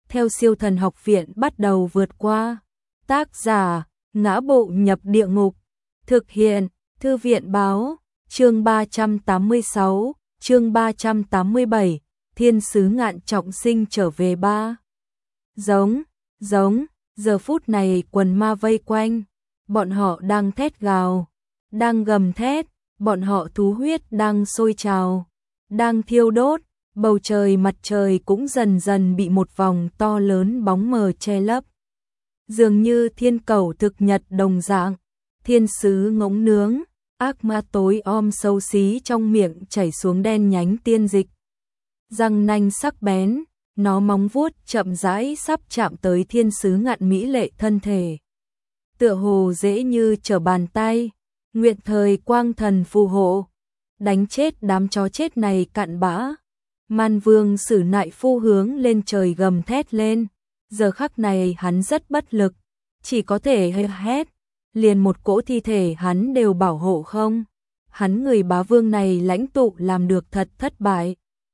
theo siêu thần học viện bắt đầu vượt qua. Tác giả, Ngã Bộ Nhập Địa Ngục. Thực hiện, Thư viện Báo. Chương 386, chương 387, Thiên sứ Ngạn Trọng Sinh trở về ba. Giống, giờ phút này quần ma vây quanh, bọn họ đang thét gào, đang gầm thét, bọn họ thú huyết đang sôi trào, đang thiêu đốt, bầu trời mặt trời cũng dần dần bị một vòng to lớn bóng mờ che lấp. Dường như thiên cầu thực nhật đồng dạng, thiên sứ ngỗng nướng, ác ma tối om xấu xí trong miệng chảy xuống đen nhánh tiên dịch. Răng nanh sắc bén, nó móng vuốt chậm rãi sắp chạm tới thiên sứ Ngạn mỹ lệ thân thể. Tựa hồ dễ như trở bàn tay, nguyện thời quang thần phù hộ, đánh chết đám chó chết này cặn bã. Man Vương Sử Nại Phu hướng lên trời gầm thét lên, giờ khắc này hắn rất bất lực, chỉ có thể hét, liền một cỗ thi thể hắn đều bảo hộ không. Hắn người bá vương này lãnh tụ làm được thật thất bại.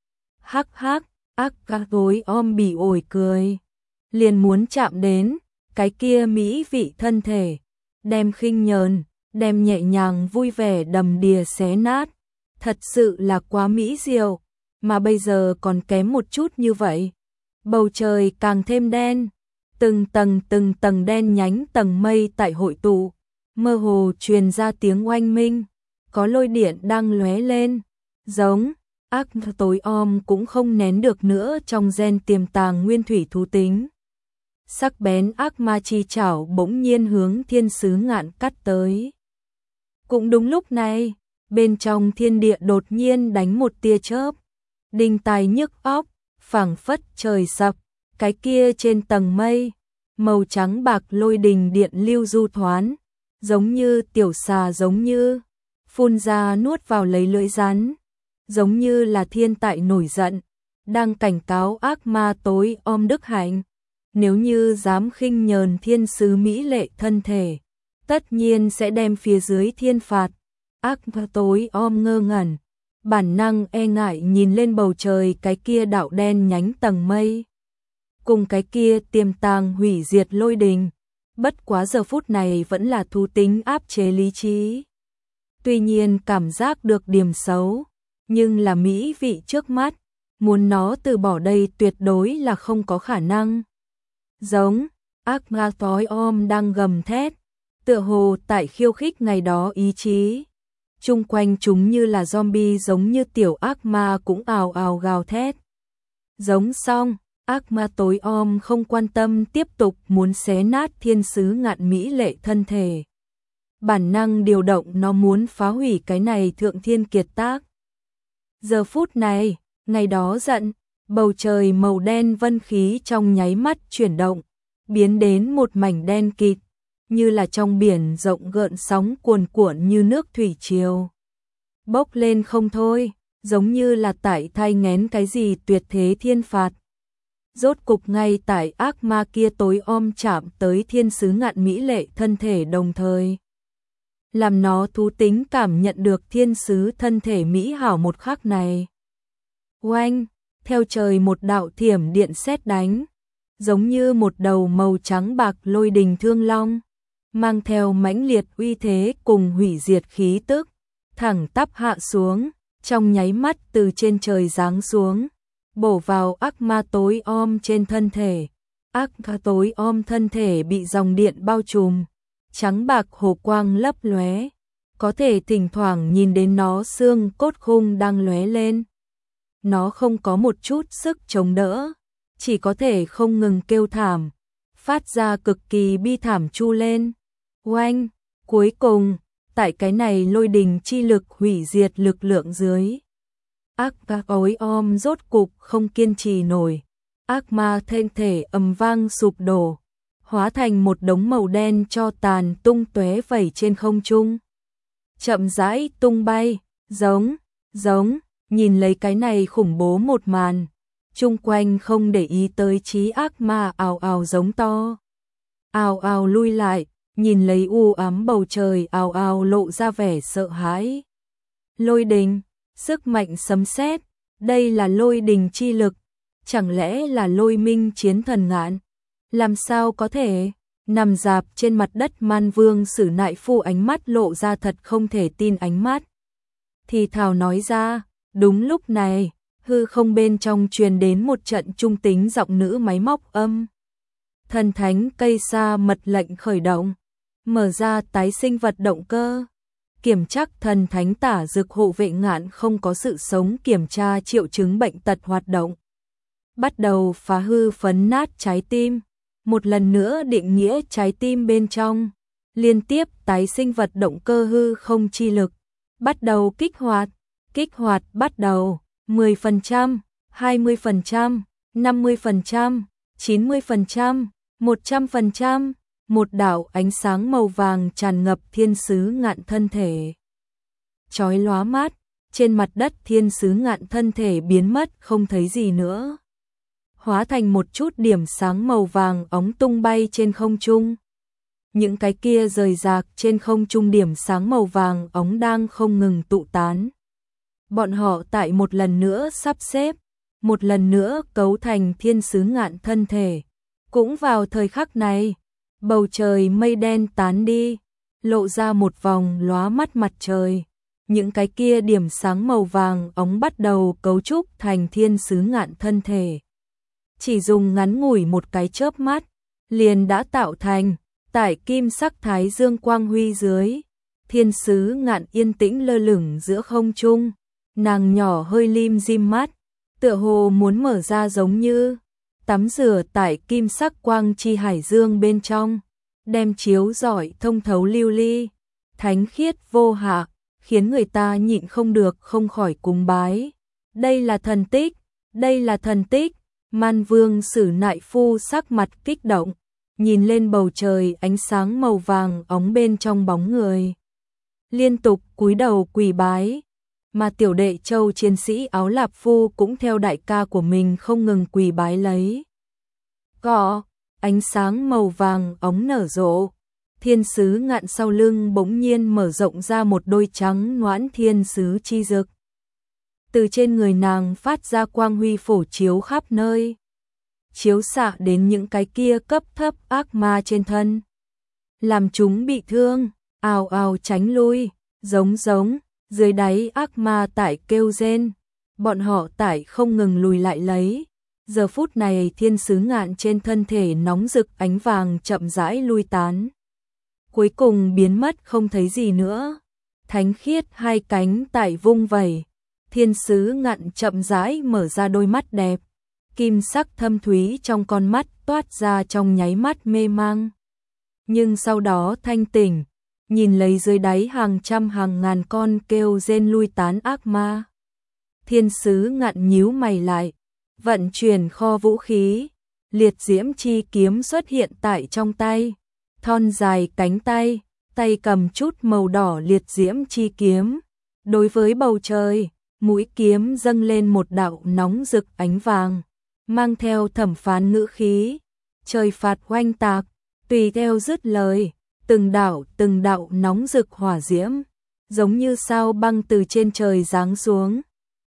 Hắc hắc, ác ca tối om bỉ ổi cười, liền muốn chạm đến cái kia mỹ vị thân thể, đem khinh nhờn, đem nhẹ nhàng vui vẻ đầm đìa xé nát, thật sự là quá mỹ diệu, mà bây giờ còn kém một chút như vậy. Bầu trời càng thêm đen, từng tầng đen nhánh tầng mây tại hội tụ, mơ hồ truyền ra tiếng oanh minh, có lôi điện đang lóe lên, giống ác tối om cũng không nén được nữa trong gen tiềm tàng nguyên thủy thú tính. Sắc bén ác ma chi chảo bỗng nhiên hướng thiên sứ Ngạn cắt tới. Cũng đúng lúc này, bên trong thiên địa đột nhiên đánh một tia chớp, đinh tai nhức óc, phảng phất trời sập, cái kia trên tầng mây, màu trắng bạc lôi đình điện lưu du thoán, giống như tiểu xà, giống như phun ra nuốt vào lấy lưỡi rắn, giống như là thiên tại nổi giận, đang cảnh cáo ác ma tối om đức hạnh, nếu như dám khinh nhờn thiên sứ mỹ lệ thân thể, tất nhiên sẽ đem phía dưới thiên phạt. Ác ma tối om ngơ ngẩn, bản năng e ngại nhìn lên bầu trời cái kia đạo đen nhánh tầng mây, cùng cái kia tiềm tàng hủy diệt lôi đình, bất quá giờ phút này vẫn là thú tính áp chế lý trí. Tuy nhiên cảm giác được điểm xấu, nhưng là mỹ vị trước mắt, muốn nó từ bỏ đây tuyệt đối là không có khả năng. Giống, ác ma tối om đang gầm thét, tựa hồ tại khiêu khích ngày đó ý chí. Chung quanh chúng như là zombie, giống như tiểu ác ma cũng ào ào gào thét. Giống xong, ác ma tối om không quan tâm, tiếp tục muốn xé nát thiên sứ Ngạn mỹ lệ thân thể. Bản năng điều động, nó muốn phá hủy cái này thượng thiên kiệt tác. Giờ phút này, ngày đó giận, bầu trời màu đen vân khí trong nháy mắt chuyển động, biến đến một mảnh đen kịt, như là trong biển rộng gợn sóng cuồn cuộn như nước thủy triều. Bốc lên không thôi, giống như là tại thai nghén cái gì tuyệt thế thiên phạt. Rốt cục ngay tại ác ma kia tối om chạm tới thiên sứ Ngạn mỹ lệ thân thể đồng thời, làm nó thú tính cảm nhận được thiên sứ thân thể mỹ hảo một khắc này. Oanh, theo trời một đạo thiểm điện sét đánh, giống như một đầu màu trắng bạc lôi đình thương long, mang theo mãnh liệt uy thế cùng hủy diệt khí tức, thẳng tắp hạ xuống, trong nháy mắt từ trên trời giáng xuống, bổ vào ác ma tối om trên thân thể. Ác ma tối om thân thể bị dòng điện bao trùm, trắng bạc hồ quang lấp lóe, có thể thỉnh thoảng nhìn đến nó xương cốt khung đang lóe lên. Nó không có một chút sức chống đỡ, chỉ có thể không ngừng kêu thảm, phát ra cực kỳ bi thảm chu lên. Oanh, cuối cùng, tại cái này lôi đình chi lực hủy diệt lực lượng dưới, ác ma tối om rốt cục không kiên trì nổi, ác ma thân thể ầm vang sụp đổ, hóa thành một đống màu đen cho tàn tung tóe vẩy trên không trung, chậm rãi tung bay. Giống, nhìn lấy cái này khủng bố một màn, chung quanh không để ý tới trí ác ma ào ào giống to, ào ào lui lại, nhìn lấy u ám bầu trời ào ào lộ ra vẻ sợ hãi. Lôi đình, sức mạnh sấm sét, đây là lôi đình chi lực, chẳng lẽ là Lôi Minh chiến thần ngạn? Làm sao có thể? Nằm dạp trên mặt đất Man Vương Sử Nại Phu ánh mắt lộ ra thật không thể tin ánh mắt. Thì thào nói ra, đúng lúc này, hư không bên trong truyền đến một trận trung tính giọng nữ máy móc âm. Thần thánh cây sa mật lệnh khởi động, mở ra tái sinh vật động cơ. Kiểm chắc thần thánh tả dược hộ vệ ngạn không có sự sống, kiểm tra triệu chứng bệnh tật hoạt động. Bắt đầu phá hư phấn nát trái tim. Một lần nữa định nghĩa trái tim bên trong. Liên tiếp tái sinh vật động cơ hư không chi lực. Bắt đầu kích hoạt. Kích hoạt bắt đầu. 10%, 20%, 50%, 90%, 100%. Một đạo ánh sáng màu vàng tràn ngập thiên sứ ngạn thân thể. Chói lóa mắt, trên mặt đất thiên sứ ngạn thân thể biến mất không thấy gì nữa. Hóa thành một chút điểm sáng màu vàng óng tung bay trên không trung. Những cái kia rời rạc trên không trung điểm sáng màu vàng óng đang không ngừng tụ tán. Bọn họ tại một lần nữa sắp xếp, một lần nữa cấu thành thiên sứ ngạn thân thể. Cũng vào thời khắc này, bầu trời mây đen tán đi, lộ ra một vòng lóa mắt mặt trời. Những cái kia điểm sáng màu vàng óng bắt đầu cấu trúc thành thiên sứ ngạn thân thể. Chỉ dùng ngắn ngủi một cái chớp mắt, liền đã tạo thành, tại kim sắc thái dương quang huy dưới, thiên sứ ngạn yên tĩnh lơ lửng giữa không trung, nàng nhỏ hơi lim dim mắt, tựa hồ muốn mở ra giống như tắm rửa tại kim sắc quang chi hải dương bên trong, đem chiếu rọi thông thấu lưu ly, thánh khiết vô hạ, khiến người ta nhịn không được không khỏi cúng bái. Đây là thần tích, đây là thần tích. Man Vương Sử Nại Phu sắc mặt kích động, nhìn lên bầu trời ánh sáng màu vàng óng bên trong bóng người. Liên tục cúi đầu quỳ bái, mà tiểu đệ Châu chiến sĩ áo lạp phu cũng theo đại ca của mình không ngừng quỳ bái lấy. Cọ, ánh sáng màu vàng óng nở rộ, thiên sứ ngạn sau lưng bỗng nhiên mở rộng ra một đôi trắng noãn thiên sứ chi dực. Từ trên người nàng phát ra quang huy phổ chiếu khắp nơi, chiếu xạ đến những cái kia cấp thấp ác ma trên thân, làm chúng bị thương, ào ào tránh lui, giống dưới đáy ác ma tại kêu rên, bọn họ tại không ngừng lùi lại lấy. Giờ phút này thiên sứ ngạn trên thân thể nóng rực ánh vàng chậm rãi lui tán, cuối cùng biến mất không thấy gì nữa. Thánh khiết hai cánh tại vung vẩy, thiên sứ ngạn chậm rãi mở ra đôi mắt đẹp, kim sắc thâm thúy trong con mắt toát ra trong nháy mắt mê mang. Nhưng sau đó thanh tỉnh, nhìn lấy dưới đáy hàng trăm hàng ngàn con kêu rên lui tán ác ma. Thiên sứ ngạn nhíu mày lại, vận chuyển kho vũ khí, liệt diễm chi kiếm xuất hiện tại trong tay, thon dài cánh tay, tay cầm chút màu đỏ liệt diễm chi kiếm. Đối với bầu trời, mũi kiếm dâng lên một đạo nóng rực ánh vàng, mang theo thẩm phán ngữ khí, trời phạt oanh tạc, tùy theo dứt lời, từng đạo nóng rực hỏa diễm, giống như sao băng từ trên trời giáng xuống.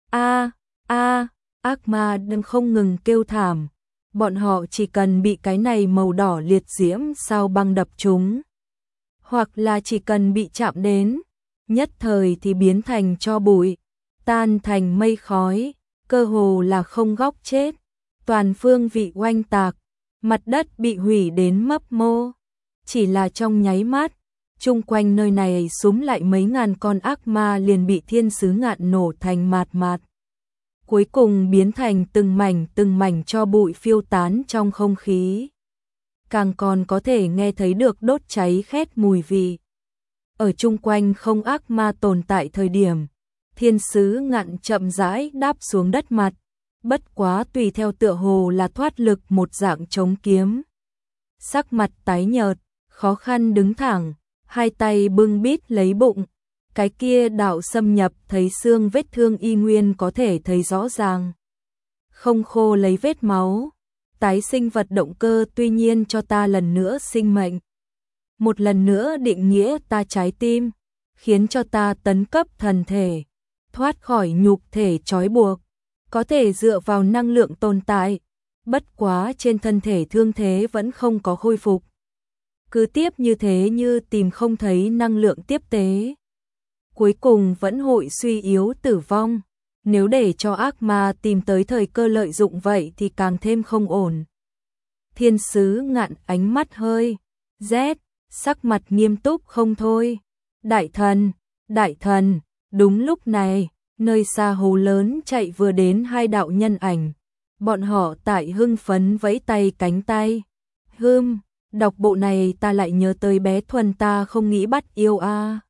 Ác ma đang không ngừng kêu thảm, bọn họ chỉ cần bị cái này màu đỏ liệt diễm sao băng đập trúng, hoặc là chỉ cần bị chạm đến, nhất thời thì biến thành tro bụi, tan thành mây khói, cơ hồ là không góc chết, toàn phương vị oanh tạc, mặt đất bị hủy đến mấp mô. Chỉ là trong nháy mắt, chung quanh nơi này súm lại mấy ngàn con ác ma liền bị thiên sứ ngạn nổ thành mạt, cuối cùng biến thành từng mảnh tro bụi phiêu tán trong không khí. Càng còn có thể nghe thấy được đốt cháy khét mùi vị. Ở chung quanh không ác ma tồn tại thời điểm, thiên sứ ngạn chậm rãi đáp xuống đất mặt, bất quá tùy theo tựa hồ là thoát lực một dạng chống kiếm. Sắc mặt tái nhợt, khó khăn đứng thẳng, hai tay bưng bít lấy bụng, cái kia đạo xâm nhập thấy xương vết thương y nguyên có thể thấy rõ ràng. Không khô lấy vết máu, tái sinh vật động cơ tuy nhiên cho ta lần nữa sinh mệnh. Một lần nữa định nghĩa ta trái tim, khiến cho ta tấn cấp thần thể, thoát khỏi nhục thể trói buộc, có thể dựa vào năng lượng tồn tại, bất quá trên thân thể thương thế vẫn không có khôi phục. Cứ tiếp như thế như tìm không thấy năng lượng tiếp tế. Cuối cùng vẫn hội suy yếu tử vong. Nếu để cho ác ma tìm tới thời cơ lợi dụng vậy thì càng thêm không ổn. Thiên sứ Ngạn ánh mắt hơi rét, sắc mặt nghiêm túc không thôi. Đại thần, đúng lúc này, nơi xa hồ lớn chạy vừa đến hai đạo nhân ảnh. Bọn họ tại hưng phấn vẫy tay cánh tay. Đọc bộ này ta lại nhớ tới bé Thuần ta không nghĩ bắt yêu a.